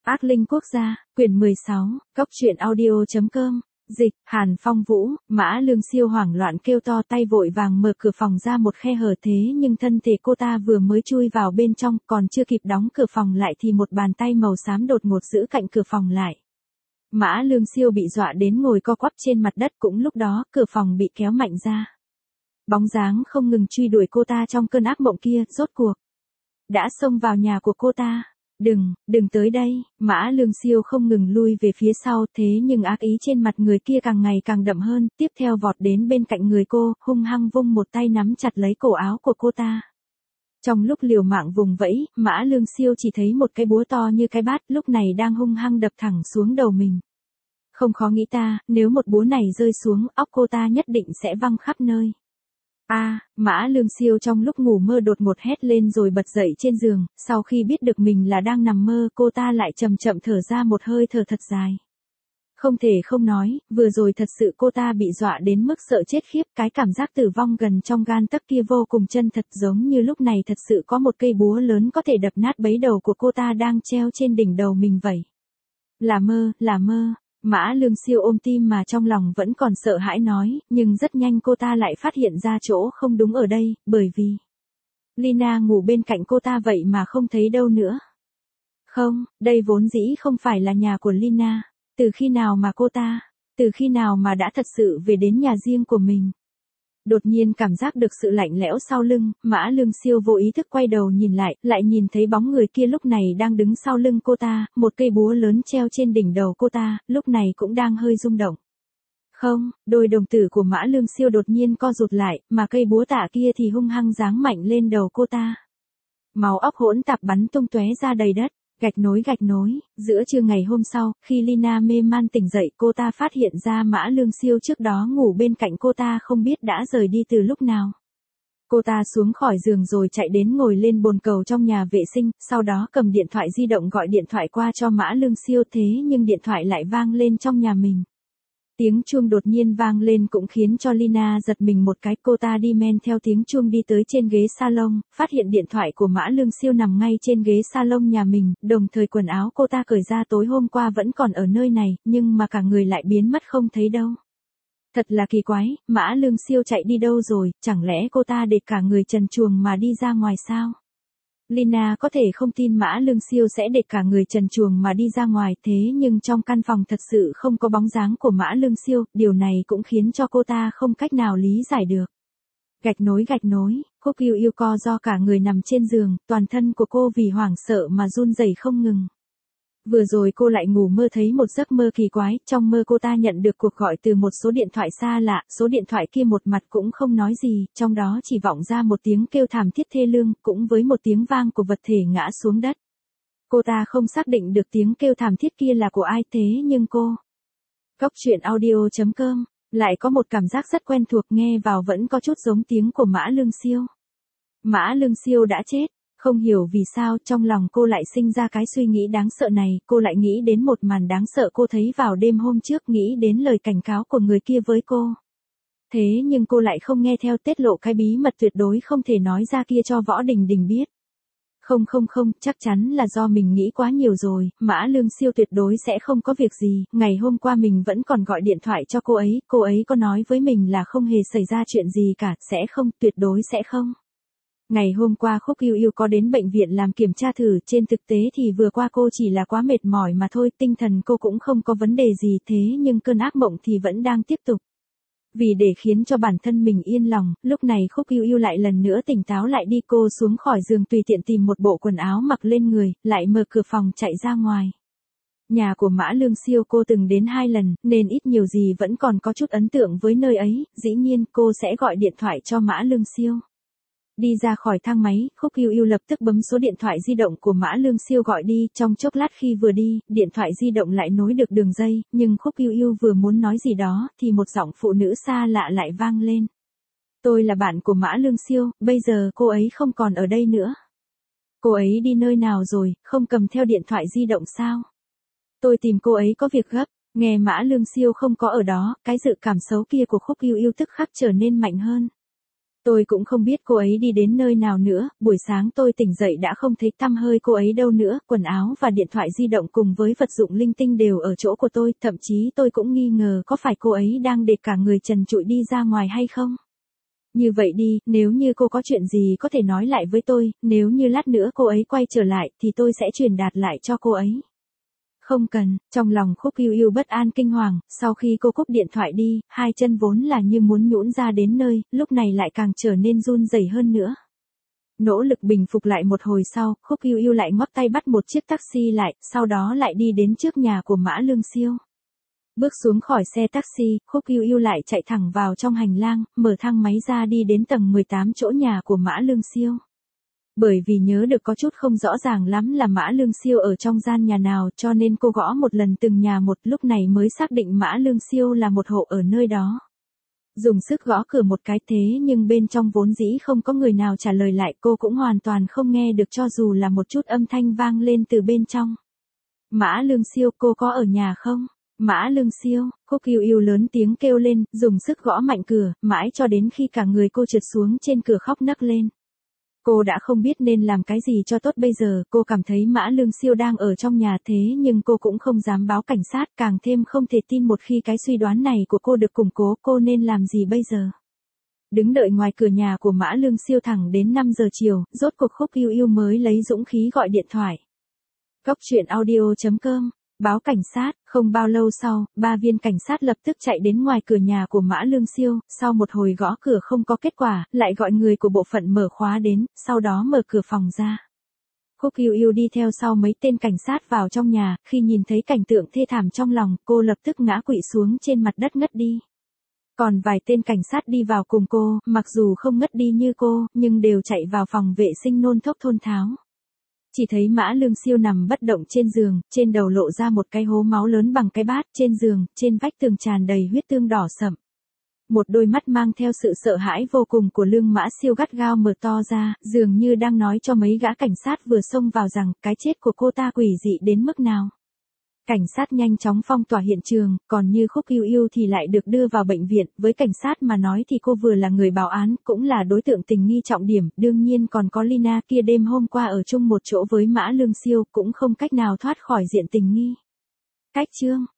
Ác linh quốc gia, quyển 16, Cốc truyện audio.com, dịch, Hàn Phong Vũ, Mã Lương Siêu hoảng loạn kêu to tay vội vàng mở cửa phòng ra một khe hở thế nhưng thân thể cô ta vừa mới chui vào bên trong còn chưa kịp đóng cửa phòng lại thì một bàn tay màu xám đột ngột giữ cạnh cửa phòng lại. Mã Lương Siêu bị dọa đến ngồi co quắp trên mặt đất cũng lúc đó cửa phòng bị kéo mạnh ra. Bóng dáng không ngừng truy đuổi cô ta trong cơn ác mộng kia rốt cuộc đã xông vào nhà của cô ta. Đừng tới đây, Mã Lương Siêu không ngừng lui về phía sau thế nhưng ác ý trên mặt người kia càng ngày càng đậm hơn, tiếp theo vọt đến bên cạnh người cô, hung hăng vung một tay nắm chặt lấy cổ áo của cô ta. Trong lúc liều mạng vùng vẫy, Mã Lương Siêu chỉ thấy một cái búa to như cái bát lúc này đang hung hăng đập thẳng xuống đầu mình. Không khó nghĩ nếu một búa này rơi xuống, óc cô ta nhất định sẽ văng khắp nơi. Mã Lương Siêu trong lúc ngủ mơ đột ngột hét lên rồi bật dậy trên giường, sau khi biết được mình là đang nằm mơ, cô ta lại chậm chậm thở ra một hơi thở thật dài. Không thể không nói, vừa rồi thật sự cô ta bị dọa đến mức sợ chết khiếp, cái cảm giác tử vong gần trong gan tấc kia vô cùng chân thật, giống như lúc này thật sự có một cây búa lớn có thể đập nát bấy đầu của cô ta đang treo trên đỉnh đầu mình vậy. Là mơ. Mã Lương Siêu ôm tim mà trong lòng vẫn còn sợ hãi nói, nhưng rất nhanh cô ta lại phát hiện ra chỗ không đúng ở đây, bởi vì Lina ngủ bên cạnh cô ta vậy mà không thấy đâu nữa. Không, đây vốn dĩ không phải là nhà của Lina, từ khi nào mà đã thật sự về đến nhà riêng của mình. Đột nhiên cảm giác được sự lạnh lẽo sau lưng, Mã Lương Siêu vô ý thức quay đầu nhìn lại nhìn thấy bóng người kia lúc này đang đứng sau lưng cô ta, một cây búa lớn treo trên đỉnh đầu cô ta, lúc này cũng đang hơi rung động. Không, đôi đồng tử của Mã Lương Siêu đột nhiên co rụt lại, mà cây búa tạ kia thì hung hăng giáng mạnh lên đầu cô ta. Máu óc hỗn tạp bắn tung tóe ra đầy đất. Gạch nối, giữa trưa ngày hôm sau, khi Lina mê man tỉnh dậy cô ta phát hiện ra Mã Lương Siêu trước đó ngủ bên cạnh cô ta không biết đã rời đi từ lúc nào. Cô ta xuống khỏi giường rồi chạy đến ngồi lên bồn cầu trong nhà vệ sinh, sau đó cầm điện thoại di động gọi điện thoại qua cho Mã Lương Siêu thế nhưng điện thoại lại vang lên trong nhà mình. Tiếng chuông đột nhiên vang lên cũng khiến cho Lina giật mình một cái, cô ta đi men theo tiếng chuông đi tới trên ghế salon, phát hiện điện thoại của Mã Lương Siêu nằm ngay trên ghế salon nhà mình, đồng thời quần áo cô ta cởi ra tối hôm qua vẫn còn ở nơi này, nhưng mà cả người lại biến mất không thấy đâu. Thật là kỳ quái, Mã Lương Siêu chạy đi đâu rồi, chẳng lẽ cô ta để cả người trần truồng mà đi ra ngoài sao? Lina có thể không tin Mã Lương Siêu sẽ để cả người trần truồng mà đi ra ngoài thế nhưng trong căn phòng thật sự không có bóng dáng của Mã Lương Siêu, điều này cũng khiến cho cô ta không cách nào lý giải được. Gạch nối, Khúc Yêu Yêu co do cả người nằm trên giường, toàn thân của cô vì hoảng sợ mà run rẩy không ngừng. Vừa rồi cô lại ngủ mơ thấy một giấc mơ kỳ quái, trong mơ cô ta nhận được cuộc gọi từ một số điện thoại xa lạ, số điện thoại kia một mặt cũng không nói gì, trong đó chỉ vọng ra một tiếng kêu thảm thiết thê lương, cũng với một tiếng vang của vật thể ngã xuống đất. Cô ta không xác định được tiếng kêu thảm thiết kia là của ai thế nhưng cô. Cốc truyện audio.com, lại có một cảm giác rất quen thuộc nghe vào vẫn có chút giống tiếng của Mã Lương Siêu. Mã Lương Siêu đã chết. Không hiểu vì sao trong lòng cô lại sinh ra cái suy nghĩ đáng sợ này, cô lại nghĩ đến một màn đáng sợ cô thấy vào đêm hôm trước, nghĩ đến lời cảnh cáo của người kia với cô. Thế nhưng cô lại không nghe theo, tiết lộ cái bí mật tuyệt đối không thể nói ra kia cho Võ Đình Đình biết. Không, chắc chắn là do mình nghĩ quá nhiều rồi, Mã Lương Siêu tuyệt đối sẽ không có việc gì, ngày hôm qua mình vẫn còn gọi điện thoại cho cô ấy có nói với mình là không hề xảy ra chuyện gì cả, tuyệt đối sẽ không. Ngày hôm qua Khúc Yêu Yêu có đến bệnh viện làm kiểm tra thử, trên thực tế thì vừa qua cô chỉ là quá mệt mỏi mà thôi, tinh thần cô cũng không có vấn đề gì thế nhưng cơn ác mộng thì vẫn đang tiếp tục. Vì để khiến cho bản thân mình yên lòng, lúc này Khúc Yêu Yêu lại lần nữa tỉnh táo lại đi, cô xuống khỏi giường tùy tiện tìm một bộ quần áo mặc lên người, lại mở cửa phòng chạy ra ngoài. Nhà của Mã Lương Siêu cô từng đến 2 lần, nên ít nhiều gì vẫn còn có chút ấn tượng với nơi ấy, dĩ nhiên cô sẽ gọi điện thoại cho Mã Lương Siêu. Đi ra khỏi thang máy, Khúc Yêu Yêu lập tức bấm số điện thoại di động của Mã Lương Siêu gọi đi, trong chốc lát khi vừa đi, điện thoại di động lại nối được đường dây, nhưng Khúc Yêu Yêu vừa muốn nói gì đó, thì một giọng phụ nữ xa lạ lại vang lên. Tôi là bạn của Mã Lương Siêu, bây giờ cô ấy không còn ở đây nữa. Cô ấy đi nơi nào rồi, không cầm theo điện thoại di động sao? Tôi tìm cô ấy có việc gấp, nghe Mã Lương Siêu không có ở đó, cái dự cảm xấu kia của Khúc Yêu Yêu tức khắc trở nên mạnh hơn. Tôi cũng không biết cô ấy đi đến nơi nào nữa, buổi sáng tôi tỉnh dậy đã không thấy tăm hơi cô ấy đâu nữa, quần áo và điện thoại di động cùng với vật dụng linh tinh đều ở chỗ của tôi, thậm chí tôi cũng nghi ngờ có phải cô ấy đang để cả người trần trụi đi ra ngoài hay không. Như vậy đi, nếu như cô có chuyện gì có thể nói lại với tôi, nếu như lát nữa cô ấy quay trở lại thì tôi sẽ truyền đạt lại cho cô ấy. Không cần, trong lòng Khúc Yêu Yêu bất an kinh hoàng, sau khi cô cúp điện thoại đi, hai chân vốn là như muốn nhũn ra đến nơi, lúc này lại càng trở nên run rẩy hơn nữa. Nỗ lực bình phục lại một hồi sau, Khúc Yêu Yêu lại ngoắc tay bắt một chiếc taxi lại, sau đó lại đi đến trước nhà của Mã Lương Siêu. Bước xuống khỏi xe taxi, Khúc Yêu Yêu lại chạy thẳng vào trong hành lang, mở thang máy ra đi đến tầng 18 chỗ nhà của Mã Lương Siêu. Bởi vì nhớ được có chút không rõ ràng lắm là Mã Lương Siêu ở trong gian nhà nào cho nên cô gõ một lần từng nhà một, lúc này mới xác định Mã Lương Siêu là một hộ ở nơi đó. Dùng sức gõ cửa một cái thế nhưng bên trong vốn dĩ không có người nào trả lời lại, cô cũng hoàn toàn không nghe được cho dù là một chút âm thanh vang lên từ bên trong. Mã Lương Siêu, cô có ở nhà không? Mã Lương Siêu, Khúc Yêu Yêu lớn tiếng kêu lên, dùng sức gõ mạnh cửa, mãi cho đến khi cả người cô trượt xuống trên cửa khóc nấc lên. Cô đã không biết nên làm cái gì cho tốt bây giờ, cô cảm thấy Mã Lương Siêu đang ở trong nhà thế nhưng cô cũng không dám báo cảnh sát, càng thêm không thể tin một khi cái suy đoán này của cô được củng cố, cô nên làm gì bây giờ? Đứng đợi ngoài cửa nhà của Mã Lương Siêu thẳng đến 5 giờ chiều, rốt cuộc Khúc Yêu Yêu mới lấy dũng khí gọi điện thoại. Cóc truyện audio.com Báo cảnh sát, không bao lâu sau, 3 viên cảnh sát lập tức chạy đến ngoài cửa nhà của Mã Lương Siêu, sau một hồi gõ cửa không có kết quả, lại gọi người của bộ phận mở khóa đến, sau đó mở cửa phòng ra. Khúc Yêu Yêu đi theo sau mấy tên cảnh sát vào trong nhà, khi nhìn thấy cảnh tượng thê thảm trong lòng, cô lập tức ngã quỵ xuống trên mặt đất ngất đi. Còn vài tên cảnh sát đi vào cùng cô, mặc dù không ngất đi như cô, nhưng đều chạy vào phòng vệ sinh nôn thốc thôn tháo. Chỉ thấy Mã Lương Siêu nằm bất động trên giường, trên đầu lộ ra một cái hố máu lớn bằng cái bát, trên giường, trên vách tường tràn đầy huyết tương đỏ sậm. Một đôi mắt mang theo sự sợ hãi vô cùng của Lương Mã Siêu gắt gao mở to ra, dường như đang nói cho mấy gã cảnh sát vừa xông vào rằng cái chết của cô ta quỷ dị đến mức nào. Cảnh sát nhanh chóng phong tỏa hiện trường, còn như Khúc Yêu Yêu thì lại được đưa vào bệnh viện, với cảnh sát mà nói thì cô vừa là người báo án, cũng là đối tượng tình nghi trọng điểm, đương nhiên còn có Lina kia đêm hôm qua ở chung một chỗ với Mã Lương Siêu, cũng không cách nào thoát khỏi diện tình nghi. Cách chương